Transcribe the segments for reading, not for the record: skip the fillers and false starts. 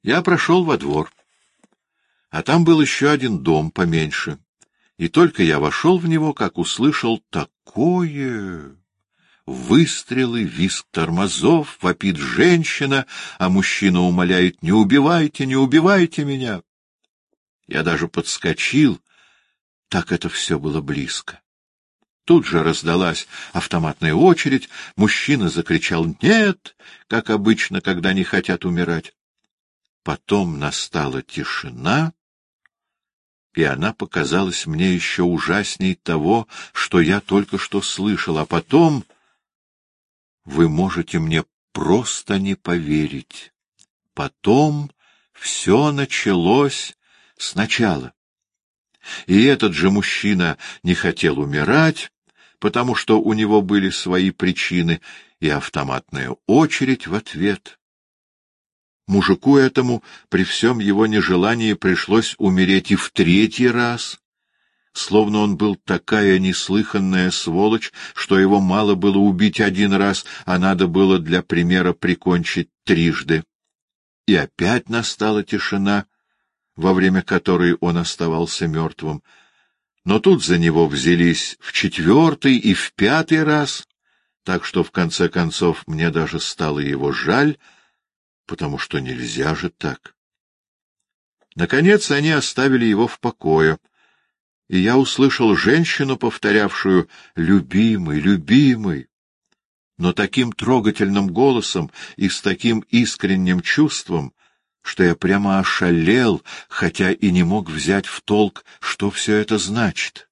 Я прошел во двор, а там был еще один дом поменьше, и только я вошел в него, как услышал такое... Выстрелы, визг тормозов, вопит женщина, а мужчина умоляет: «Не убивайте, не убивайте меня!» Я даже подскочил, так это все было близко. Тут же раздалась автоматная очередь, мужчина закричал «Нет!», как обычно, когда не хотят умирать. Потом настала тишина, и она показалась мне еще ужасней того, что я только что слышал, а потом... Вы можете мне просто не поверить. Потом все началось сначала. И этот же мужчина не хотел умирать, потому что у него были свои причины, и автоматная очередь в ответ. Мужику этому при всем его нежелании пришлось умереть и в третий раз, словно он был такая неслыханная сволочь, что его мало было убить один раз, а надо было для примера прикончить трижды. И опять настала тишина, во время которой он оставался мертвым. Но тут за него взялись в четвертый и в пятый раз, так что в конце концов мне даже стало его жаль, потому что нельзя же так. Наконец они оставили его в покое, и я услышал женщину, повторявшую «любимый, любимый», но таким трогательным голосом и с таким искренним чувством, что я прямо ошалел, хотя и не мог взять в толк, что все это значит.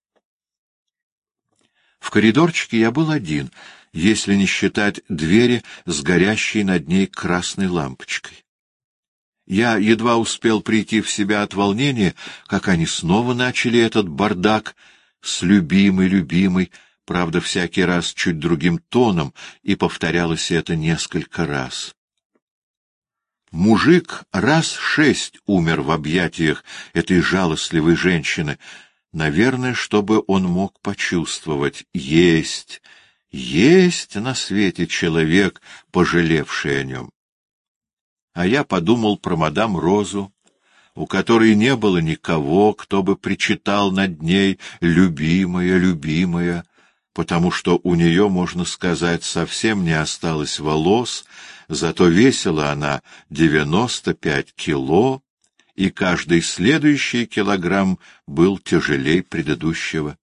В коридорчике я был один, если не считать двери с горящей над ней красной лампочкой. Я едва успел прийти в себя от волнения, как они снова начали этот бардак с «любимый, любимый», правда, всякий раз чуть другим тоном, и повторялось это несколько раз. Мужик раз 6 умер в объятиях этой жалостливой женщины, наверное, чтобы он мог почувствовать: есть на свете человек, пожалевший о нем. А я подумал про мадам Розу, у которой не было никого, кто бы причитал над ней «любимая, любимая», потому что у нее, можно сказать, совсем не осталось волос, зато весила она 95 кило, и каждый следующий килограмм был тяжелей предыдущего.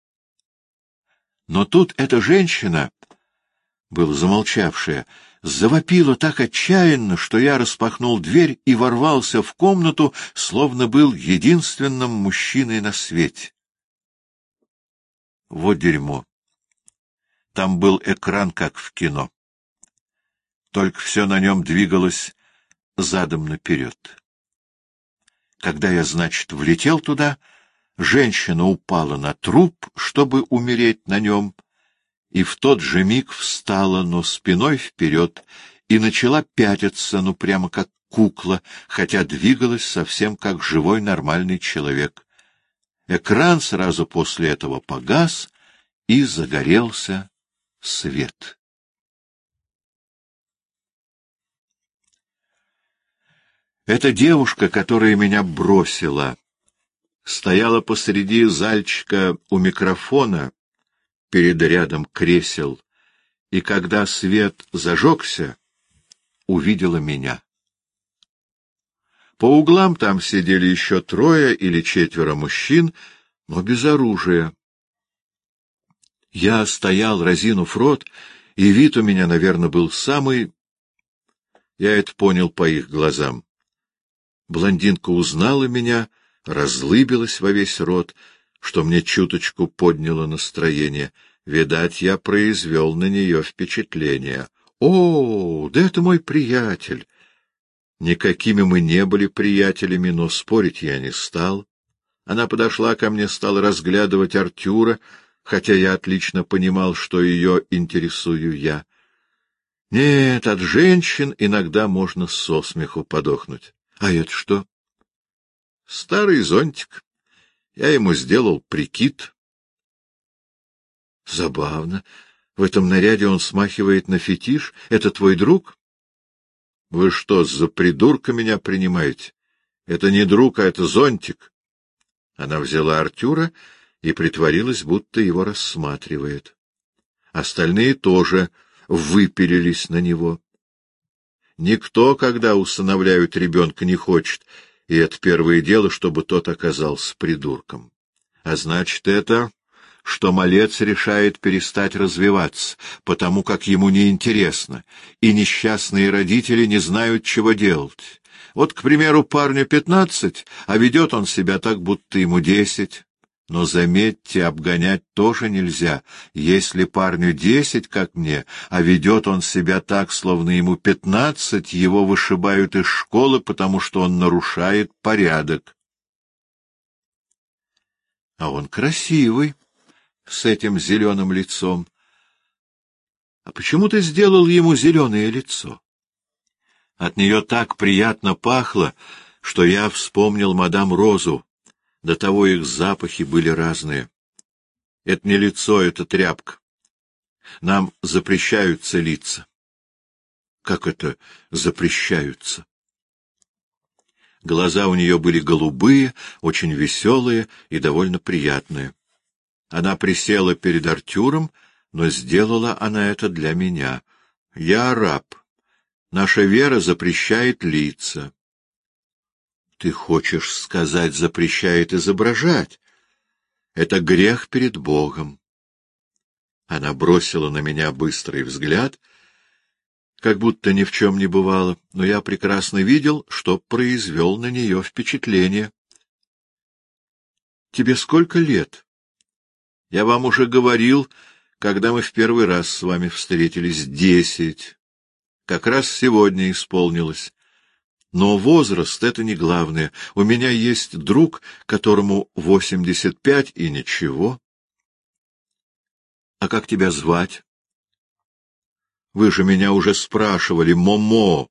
Но тут эта женщина, была замолчавшая, завопила так отчаянно, что я распахнул дверь и ворвался в комнату, словно был единственным мужчиной на свете. Вот дерьмо. Там был экран, как в кино. Только все на нем двигалось задом наперед. Когда я, значит, влетел туда, женщина упала на труп, чтобы умереть на нем, и в тот же миг встала, но спиной вперед, и начала пятиться, ну прямо как кукла, хотя двигалась совсем как живой нормальный человек. Экран сразу после этого погас, и загорелся свет. Эта девушка, которая меня бросила, стояла посреди зальчика у микрофона, перед рядом кресел, и когда свет зажегся, увидела меня. По углам там сидели еще 3 или 4 мужчин, но без оружия. Я стоял, разинув рот, и вид у меня, наверное, был самый... Я это понял по их глазам. Блондинка узнала меня, разлыбилась во весь рот, что мне чуточку подняло настроение. Видать, я произвел на нее впечатление. «О, да это мой приятель!» Никакими мы не были приятелями, но спорить я не стал. Она подошла ко мне, стала разглядывать Артюра, хотя я отлично понимал, что ее интересую я. Нет, от женщин иногда можно со смеху подохнуть. А это что? Старый зонтик. Я ему сделал прикид. Забавно. В этом наряде он смахивает на фетиш. Это твой друг? Вы что, за придурка меня принимаете? Это не друг, а это зонтик. Она взяла Артюра и притворилась, будто его рассматривает. Остальные тоже выпилились на него. Никто, когда усыновляют ребенка, не хочет, и это первое дело, чтобы тот оказался придурком. А значит, это, что малец решает перестать развиваться, потому как ему неинтересно, и несчастные родители не знают, чего делать. Вот, к примеру, парню 15, а ведет он себя так, будто ему 10. Но, заметьте, обгонять тоже нельзя. Если парню 10, как мне, а ведет он себя так, словно ему 15, его вышибают из школы, потому что он нарушает порядок. А он красивый, с этим зеленым лицом. А почему ты сделал ему зеленое лицо? От нее так приятно пахло, что я вспомнил мадам Розу. До того их запахи были разные. Это не лицо, это тряпка. Нам запрещают целиться. Как это запрещаются? Глаза у нее были голубые, очень веселые и довольно приятные. Она присела перед Артюром, но сделала она это для меня. Я араб. Наша вера запрещает лица. Ты хочешь сказать, запрещает изображать? Это грех перед Богом. Она бросила на меня быстрый взгляд, как будто ни в чем не бывало, но я прекрасно видел, что произвел на нее впечатление. Тебе сколько лет? Я вам уже говорил, когда мы в первый раз с вами встретились, 10. Как раз сегодня исполнилось. Но возраст — это не главное. У меня есть друг, которому 85 и ничего. А как тебя звать? Вы же меня уже спрашивали, Момо.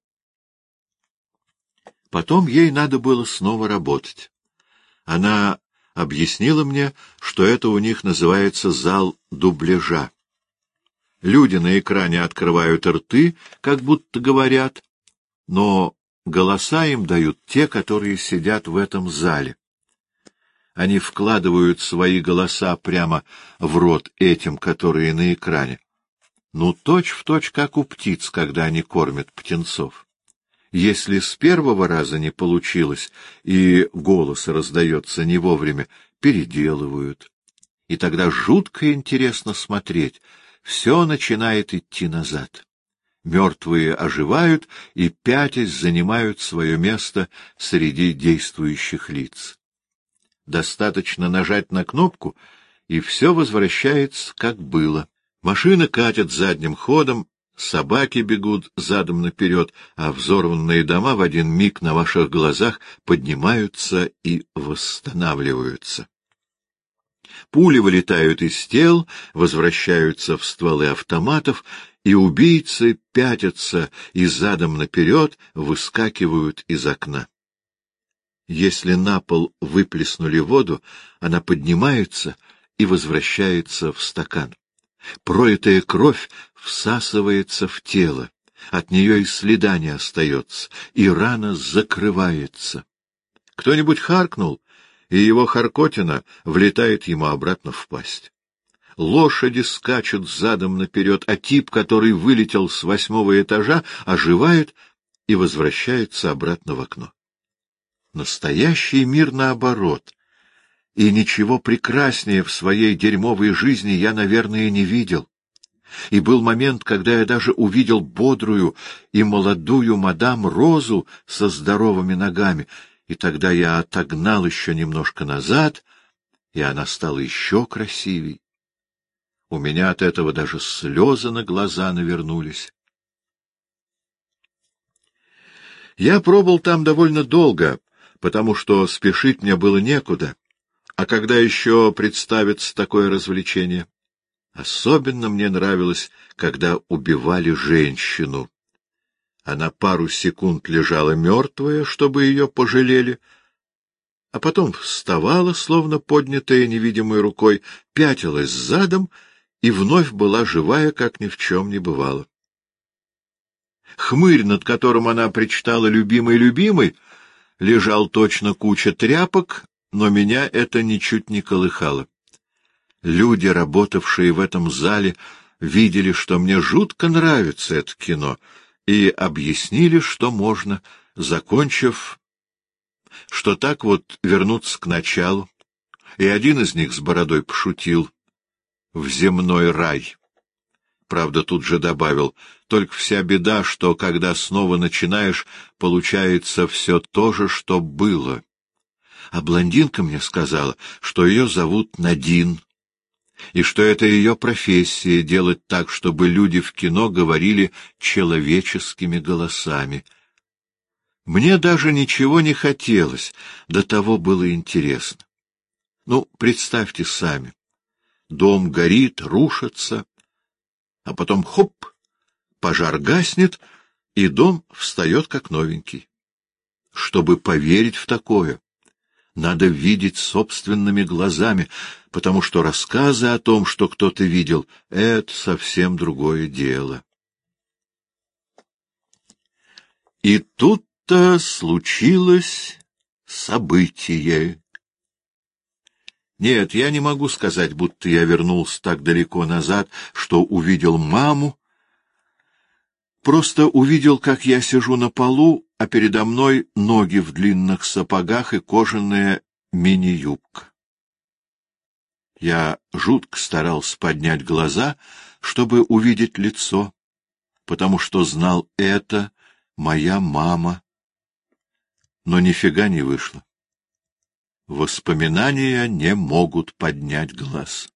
Потом ей надо было снова работать. Она объяснила мне, что это у них называется зал дубляжа. Люди на экране открывают рты, как будто говорят, но голоса им дают те, которые сидят в этом зале. Они вкладывают свои голоса прямо в рот этим, которые на экране. Ну, точь-в-точь, как у птиц, когда они кормят птенцов. Если с первого раза не получилось, и голос раздается не вовремя, переделывают. И тогда жутко интересно смотреть. Все начинает идти назад. Мертвые оживают и, пятясь, занимают свое место среди действующих лиц. Достаточно нажать на кнопку, и все возвращается, как было. Машины катят задним ходом, собаки бегут задом наперед, а взорванные дома в один миг на ваших глазах поднимаются и восстанавливаются. Пули вылетают из тел, возвращаются в стволы автоматов, и убийцы пятятся и задом наперед выскакивают из окна. Если на пол выплеснули воду, она поднимается и возвращается в стакан. Пролитая кровь всасывается в тело, от нее и следа не остается, и рана закрывается. Кто-нибудь харкнул, и его харкотина влетает ему обратно в пасть. Лошади скачут задом наперед, а тип, который вылетел с 8-го этажа, оживает и возвращается обратно в окно. Настоящий мир наоборот, и ничего прекраснее в своей дерьмовой жизни я, наверное, не видел. И был момент, когда я даже увидел бодрую и молодую мадам Розу со здоровыми ногами, и тогда я отогнал еще немножко назад, и она стала еще красивей. У меня от этого даже слезы на глаза навернулись. Я пробыл там довольно долго, потому что спешить мне было некуда. А когда еще представится такое развлечение? Особенно мне нравилось, когда убивали женщину. Она пару секунд лежала мертвая, чтобы ее пожалели, а потом вставала, словно поднятая невидимой рукой, пятилась задом и вновь была живая, как ни в чем не бывало. Хмырь, над которым она причитала «любимый», лежал точно куча тряпок, но меня это ничуть не колыхало. Люди, работавшие в этом зале, видели, что мне жутко нравится это кино, и объяснили, что можно, закончив, что так вот вернуться к началу, и один из них с бородой пошутил: «В земной рай». Правда, тут же добавил: «Только вся беда, что, когда снова начинаешь, получается все то же, что было». А блондинка мне сказала, что ее зовут Надин, и что это ее профессия — делать так, чтобы люди в кино говорили человеческими голосами. Мне даже ничего не хотелось, до того было интересно. Ну, представьте сами. Дом горит, рушится, а потом — хоп! Пожар гаснет, и дом встает как новенький. Чтобы поверить в такое, надо видеть собственными глазами, потому что рассказы о том, что кто-то видел, — это совсем другое дело. И тут-то случилось событие. Нет, я не могу сказать, будто я вернулся так далеко назад, что увидел маму. Просто увидел, как я сижу на полу, а передо мной ноги в длинных сапогах и кожаная мини-юбка. Я жутко старался поднять глаза, чтобы увидеть лицо, потому что знал, это моя мама. Но нифига не вышло. Воспоминания не могут поднять глаз.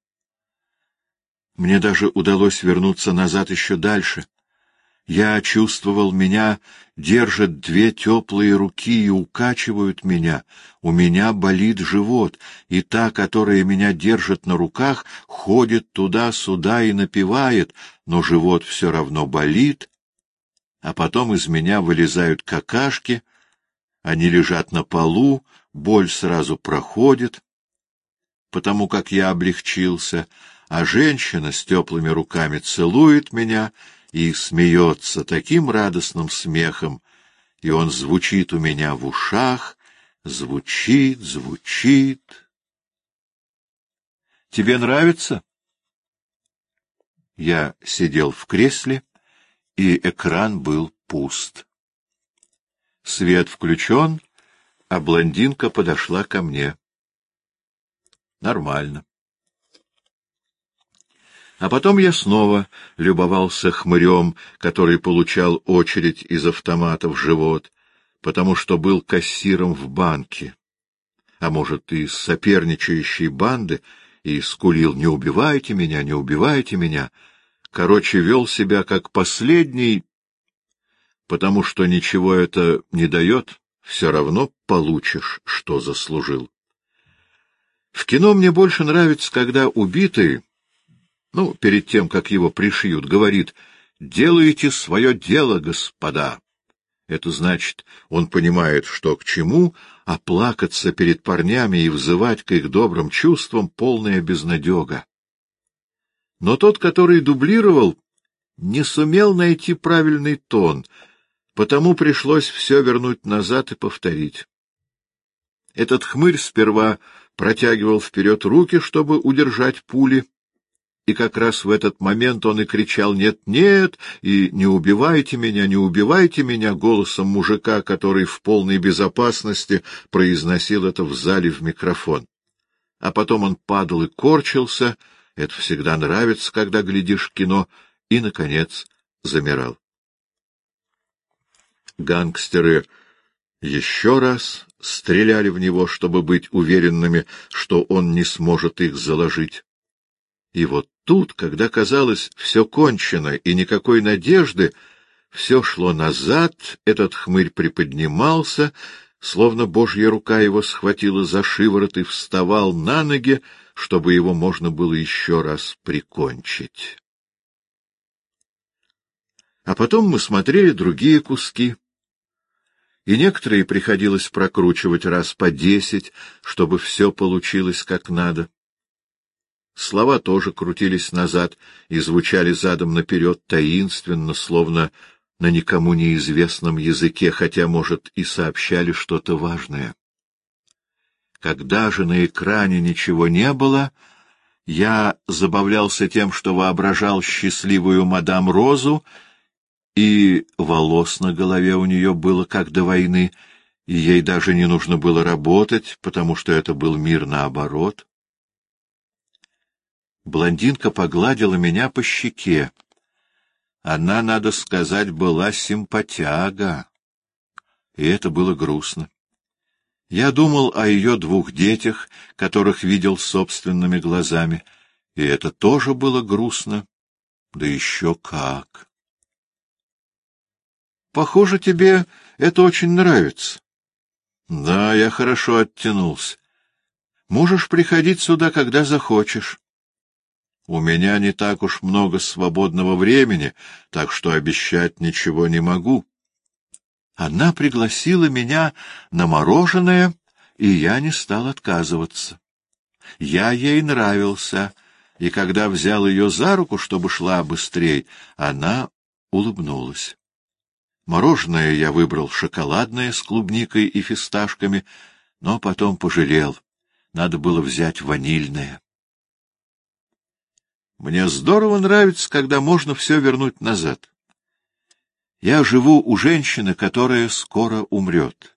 Мне даже удалось вернуться назад еще дальше. Я чувствовал, меня держат две теплые руки и укачивают меня. У меня болит живот, и та, которая меня держит на руках, ходит туда-сюда и напевает, но живот все равно болит, а потом из меня вылезают какашки, они лежат на полу, боль сразу проходит, потому как я облегчился, а женщина с теплыми руками целует меня и смеется таким радостным смехом, и он звучит у меня в ушах, звучит. Тебе нравится? Я сидел в кресле, и экран был пуст. Свет включен, а блондинка подошла ко мне. Нормально. А потом я снова любовался хмырем, который получал очередь из автомата в живот, потому что был кассиром в банке, а может, из соперничающей банды, и скулил: «Не убивайте меня, не убивайте меня». Короче, вел себя как последний, потому что ничего это не дает, все равно получишь, что заслужил. В кино мне больше нравится, когда убитый, перед тем, как его пришьют, говорит: «Делайте свое дело, господа». Это значит, он понимает, что к чему, а плакаться перед парнями и взывать к их добрым чувствам — полная безнадега. Но тот, который дублировал, не сумел найти правильный тон, потому пришлось все вернуть назад и повторить. Этот хмырь сперва протягивал вперед руки, чтобы удержать пули, и как раз в этот момент он и кричал: «Нет, нет!» и «Не убивайте меня, не убивайте меня!» голосом мужика, который в полной безопасности произносил это в зале в микрофон. А потом он падал и корчился, это всегда нравится, когда глядишь кино, и, наконец, замирал. Гангстеры еще раз стреляли в него, чтобы быть уверенными, что он не сможет их заложить. И вот тут, когда казалось все кончено и никакой надежды, все шло назад, этот хмырь приподнимался, словно Божья рука его схватила за шиворот, и вставал на ноги, чтобы его можно было еще раз прикончить. А потом мы смотрели другие куски, и некоторые приходилось прокручивать раз по 10, чтобы все получилось как надо. Слова тоже крутились назад и звучали задом наперед таинственно, словно на никому неизвестном языке, хотя, может, и сообщали что-то важное. Когда же на экране ничего не было, я забавлялся тем, что воображал счастливую мадам Розу, и волос на голове у нее было как до войны, и ей даже не нужно было работать, потому что это был мир наоборот. Блондинка погладила меня по щеке. Она, надо сказать, была симпатяга, и это было грустно. Я думал о ее 2 детях, которых видел собственными глазами, и это тоже было грустно, да еще как. Похоже, тебе это очень нравится. Да, я хорошо оттянулся. Можешь приходить сюда, когда захочешь. У меня не так уж много свободного времени, так что обещать ничего не могу. Она пригласила меня на мороженое, и я не стал отказываться. Я ей нравился, и когда взял ее за руку, чтобы шла быстрей, она улыбнулась. Мороженое я выбрал шоколадное с клубникой и фисташками, но потом пожалел. Надо было взять ванильное. Мне здорово нравится, когда можно все вернуть назад. Я живу у женщины, которая скоро умрет.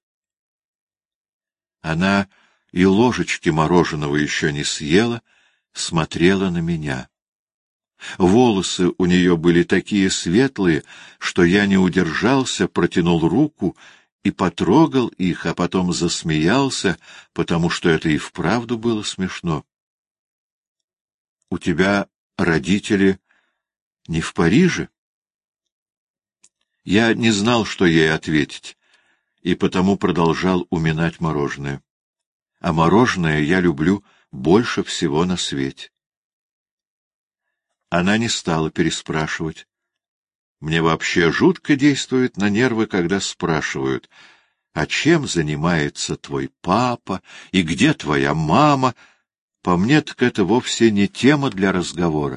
Она и ложечки мороженого еще не съела, смотрела на меня. Волосы у нее были такие светлые, что я не удержался, протянул руку и потрогал их, а потом засмеялся, потому что это и вправду было смешно. — У тебя родители не в Париже? Я не знал, что ей ответить, и потому продолжал уминать мороженое. А мороженое я люблю больше всего на свете. Она не стала переспрашивать. Мне вообще жутко действует на нервы, когда спрашивают, а чем занимается твой папа и где твоя мама? По мне, так это вовсе не тема для разговора.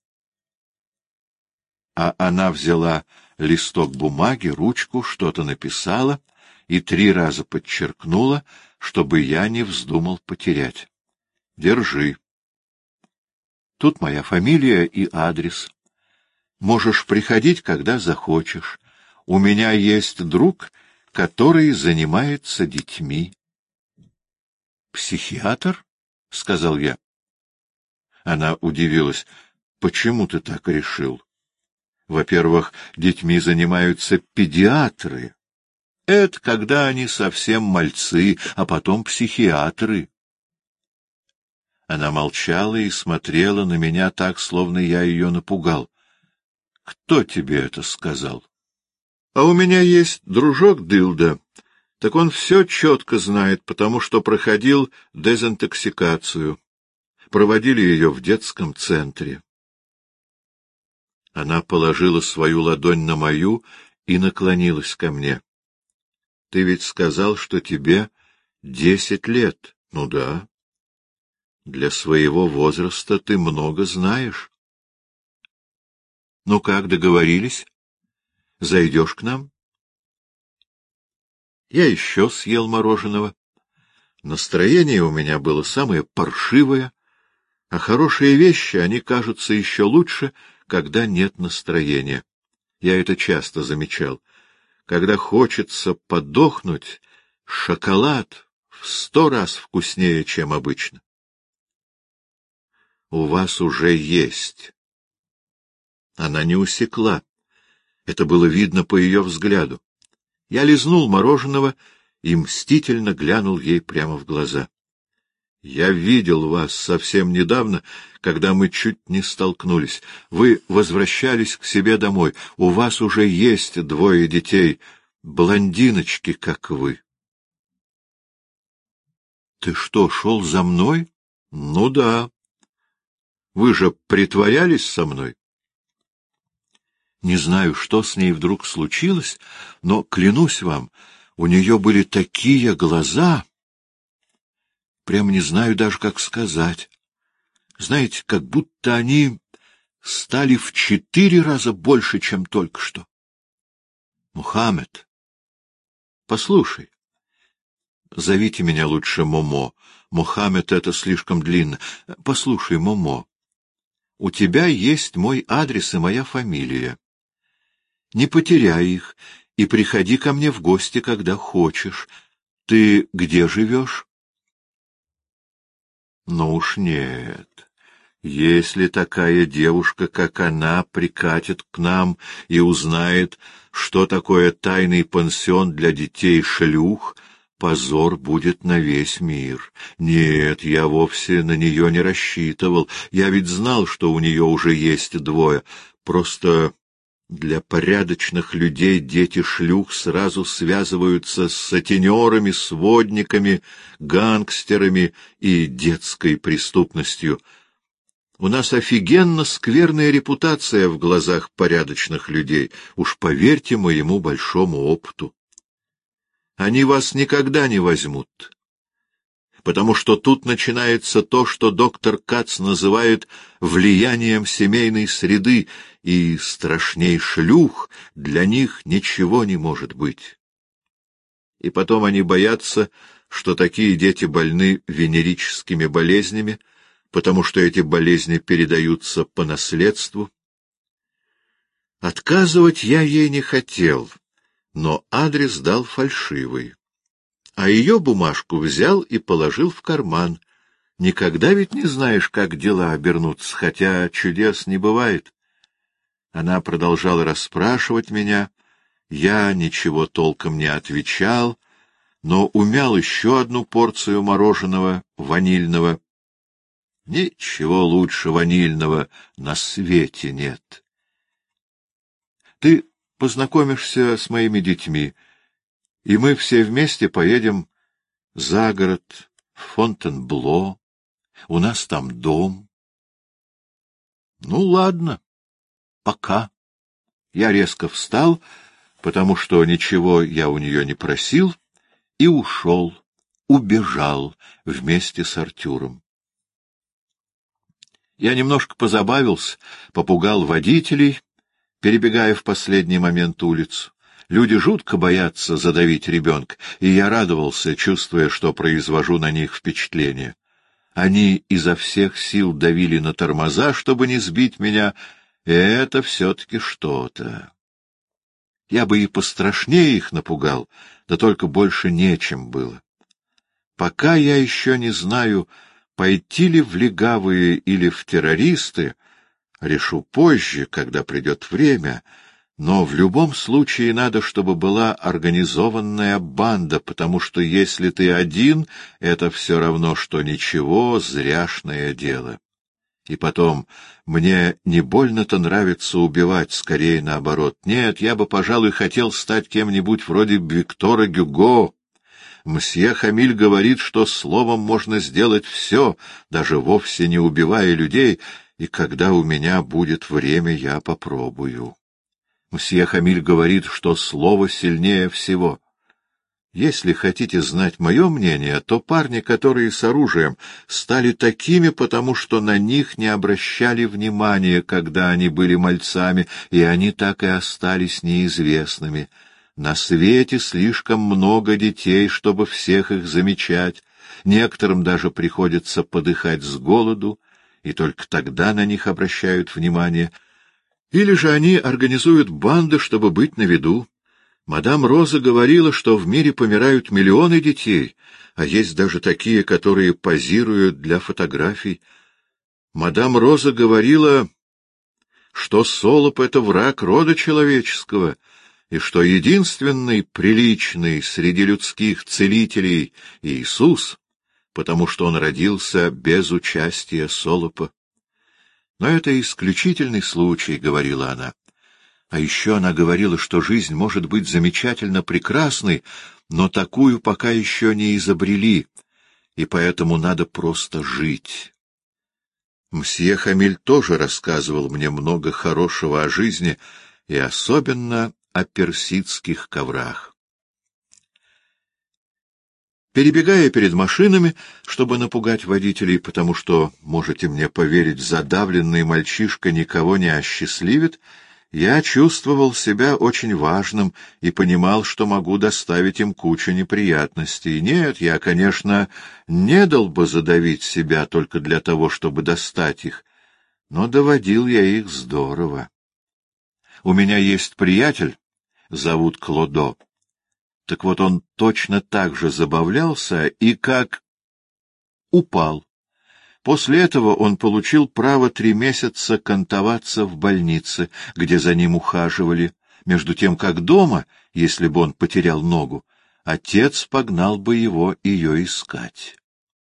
А она взяла листок бумаги, ручку, что-то написала и 3 раза подчеркнула, чтобы я не вздумал потерять. Держи. Тут моя фамилия и адрес. Можешь приходить, когда захочешь. У меня есть друг, который занимается детьми. — Психиатр? — сказал я. Она удивилась. — Почему ты так решил? Во-первых, детьми занимаются педиатры. Это когда они совсем мальцы, а потом психиатры. Она молчала и смотрела на меня так, словно я ее напугал. — Кто тебе это сказал? — А у меня есть дружок Дылда. Так он все четко знает, потому что проходил дезинтоксикацию. Проводили ее в детском центре. Она положила свою ладонь на мою и наклонилась ко мне. — Ты ведь сказал, что тебе 10 лет. — Ну да. Для своего возраста ты много знаешь. — Ну как, договорились? Зайдешь к нам? Я еще съел мороженого. Настроение у меня было самое паршивое, а хорошие вещи, они кажутся еще лучше, когда нет настроения. Я это часто замечал. Когда хочется подохнуть, шоколад в 100 раз вкуснее, чем обычно. У вас уже есть. Она не усекла. Это было видно по ее взгляду. Я лизнул мороженого и мстительно глянул ей прямо в глаза. Я видел вас совсем недавно, когда мы чуть не столкнулись. Вы возвращались к себе домой. У вас уже есть 2 детей, блондиночки, как вы. Ты что, шел за мной? Ну да. Вы же притворялись со мной? Не знаю, что с ней вдруг случилось, но, клянусь вам, у нее были такие глаза... Прямо не знаю даже, как сказать. Знаете, как будто они стали в 4 раза больше, чем только что. Мухаммед, послушай. Зовите меня лучше Момо. Мухаммед — это слишком длинно. Послушай, Момо, у тебя есть мой адрес и моя фамилия. Не потеряй их и приходи ко мне в гости, когда хочешь. Ты где живешь? Ну уж нет. Если такая девушка, как она, прикатит к нам и узнает, что такое тайный пансион для детей-шлюх, позор будет на весь мир. Нет, я вовсе на нее не рассчитывал. Я ведь знал, что у нее уже есть двое. Просто для порядочных людей дети-шлюх сразу связываются с сутенерами, сводниками, гангстерами и детской преступностью. У нас офигенно скверная репутация в глазах порядочных людей, уж поверьте моему большому опыту. Они вас никогда не возьмут, потому что тут начинается то, что доктор Кац называет влиянием семейной среды, и страшней шлюх для них ничего не может быть. И потом они боятся, что такие дети больны венерическими болезнями, потому что эти болезни передаются по наследству. Отказывать я ей не хотел, но адрес дал фальшивый. А ее бумажку взял и положил в карман. Никогда ведь не знаешь, как дела обернутся, хотя чудес не бывает. Она продолжала расспрашивать меня, я ничего толком не отвечал, но умял еще одну порцию мороженого ванильного. Ничего лучше ванильного на свете нет. Ты познакомишься с моими детьми, и мы все вместе поедем за город, в Фонтенбло. У нас там дом. Ну, ладно, пока. Я резко встал, потому что ничего я у нее не просил, и ушел, убежал вместе с Артюром. Я немножко позабавился, попугал водителей, перебегая в последний момент улицу. Люди жутко боятся задавить ребенка, и я радовался, чувствуя, что произвожу на них впечатление. Они изо всех сил давили на тормоза, чтобы не сбить меня, и это все-таки что-то. Я бы и пострашнее их напугал, да только больше нечем было. Пока я еще не знаю, пойти ли в легавые или в террористы, решу позже, когда придет время, но в любом случае надо, чтобы была организованная банда, потому что если ты один, это все равно, что ничего, зряшное дело. И потом, мне не больно-то нравится убивать, скорее наоборот. Нет, я бы, пожалуй, хотел стать кем-нибудь вроде Виктора Гюго. Мсье Хамиль говорит, что словом можно сделать все, даже вовсе не убивая людей, и когда у меня будет время, я попробую. Мсье Хамиль говорит, что слово сильнее всего. Если хотите знать мое мнение, то парни, которые с оружием, стали такими, потому что на них не обращали внимания, когда они были мальцами, и они так и остались неизвестными. На свете слишком много детей, чтобы всех их замечать. Некоторым даже приходится подыхать с голоду, и только тогда на них обращают внимание. Или же они организуют банды, чтобы быть на виду. Мадам Роза говорила, что в мире помирают миллионы детей, а есть даже такие, которые позируют для фотографий. Мадам Роза говорила, что солоп — это враг рода человеческого, и что единственный приличный среди людских целителей — Иисус, потому что он родился без участия солопа. Но это исключительный случай, — говорила она. А еще она говорила, что жизнь может быть замечательно прекрасной, но такую пока еще не изобрели, и поэтому надо просто жить. Мсье Хамиль тоже рассказывал мне много хорошего о жизни, и особенно о персидских коврах. Перебегая перед машинами, чтобы напугать водителей, потому что, можете мне поверить, задавленный мальчишка никого не осчастливит, Я чувствовал себя очень важным и понимал, что могу доставить им кучу неприятностей. Нет, я, конечно, не дал бы задавить себя только для того, чтобы достать их, но доводил я их здорово. У меня есть приятель, зовут Клодо. Так вот он точно так же забавлялся и как упал. После этого он получил право 3 месяца кантоваться в больнице, где за ним ухаживали, между тем как дома, если бы он потерял ногу, отец погнал бы его ее искать.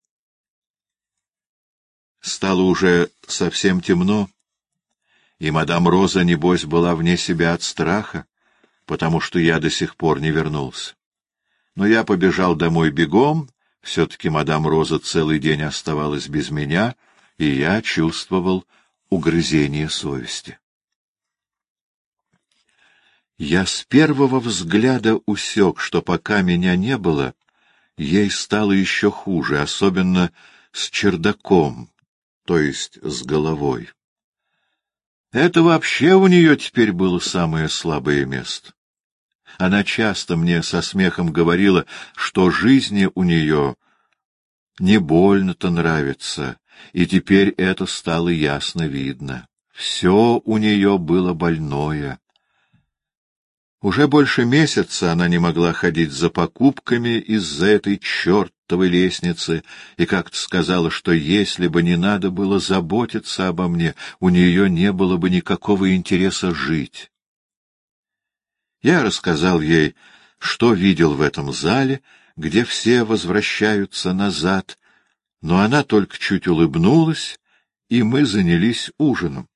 Стало уже совсем темно, и мадам Роза, небось, была вне себя от страха, потому что я до сих пор не вернулся. Но я побежал домой бегом. Все-таки мадам Роза целый день оставалась без меня, и я чувствовал угрызение совести. Я с первого взгляда усек, что пока меня не было, ей стало еще хуже, особенно с чердаком, то есть с головой. Это вообще у нее теперь было самое слабое место. Она часто мне со смехом говорила, что жизни у нее не больно-то нравится, и теперь это стало ясно видно. Все у нее было больное. Уже больше месяца она не могла ходить за покупками из-за этой чертовой лестницы, и как-то сказала, что если бы не надо было заботиться обо мне, у нее не было бы никакого интереса жить. Я рассказал ей, что видел в этом зале, где все возвращаются назад, но она только чуть улыбнулась, и мы занялись ужином.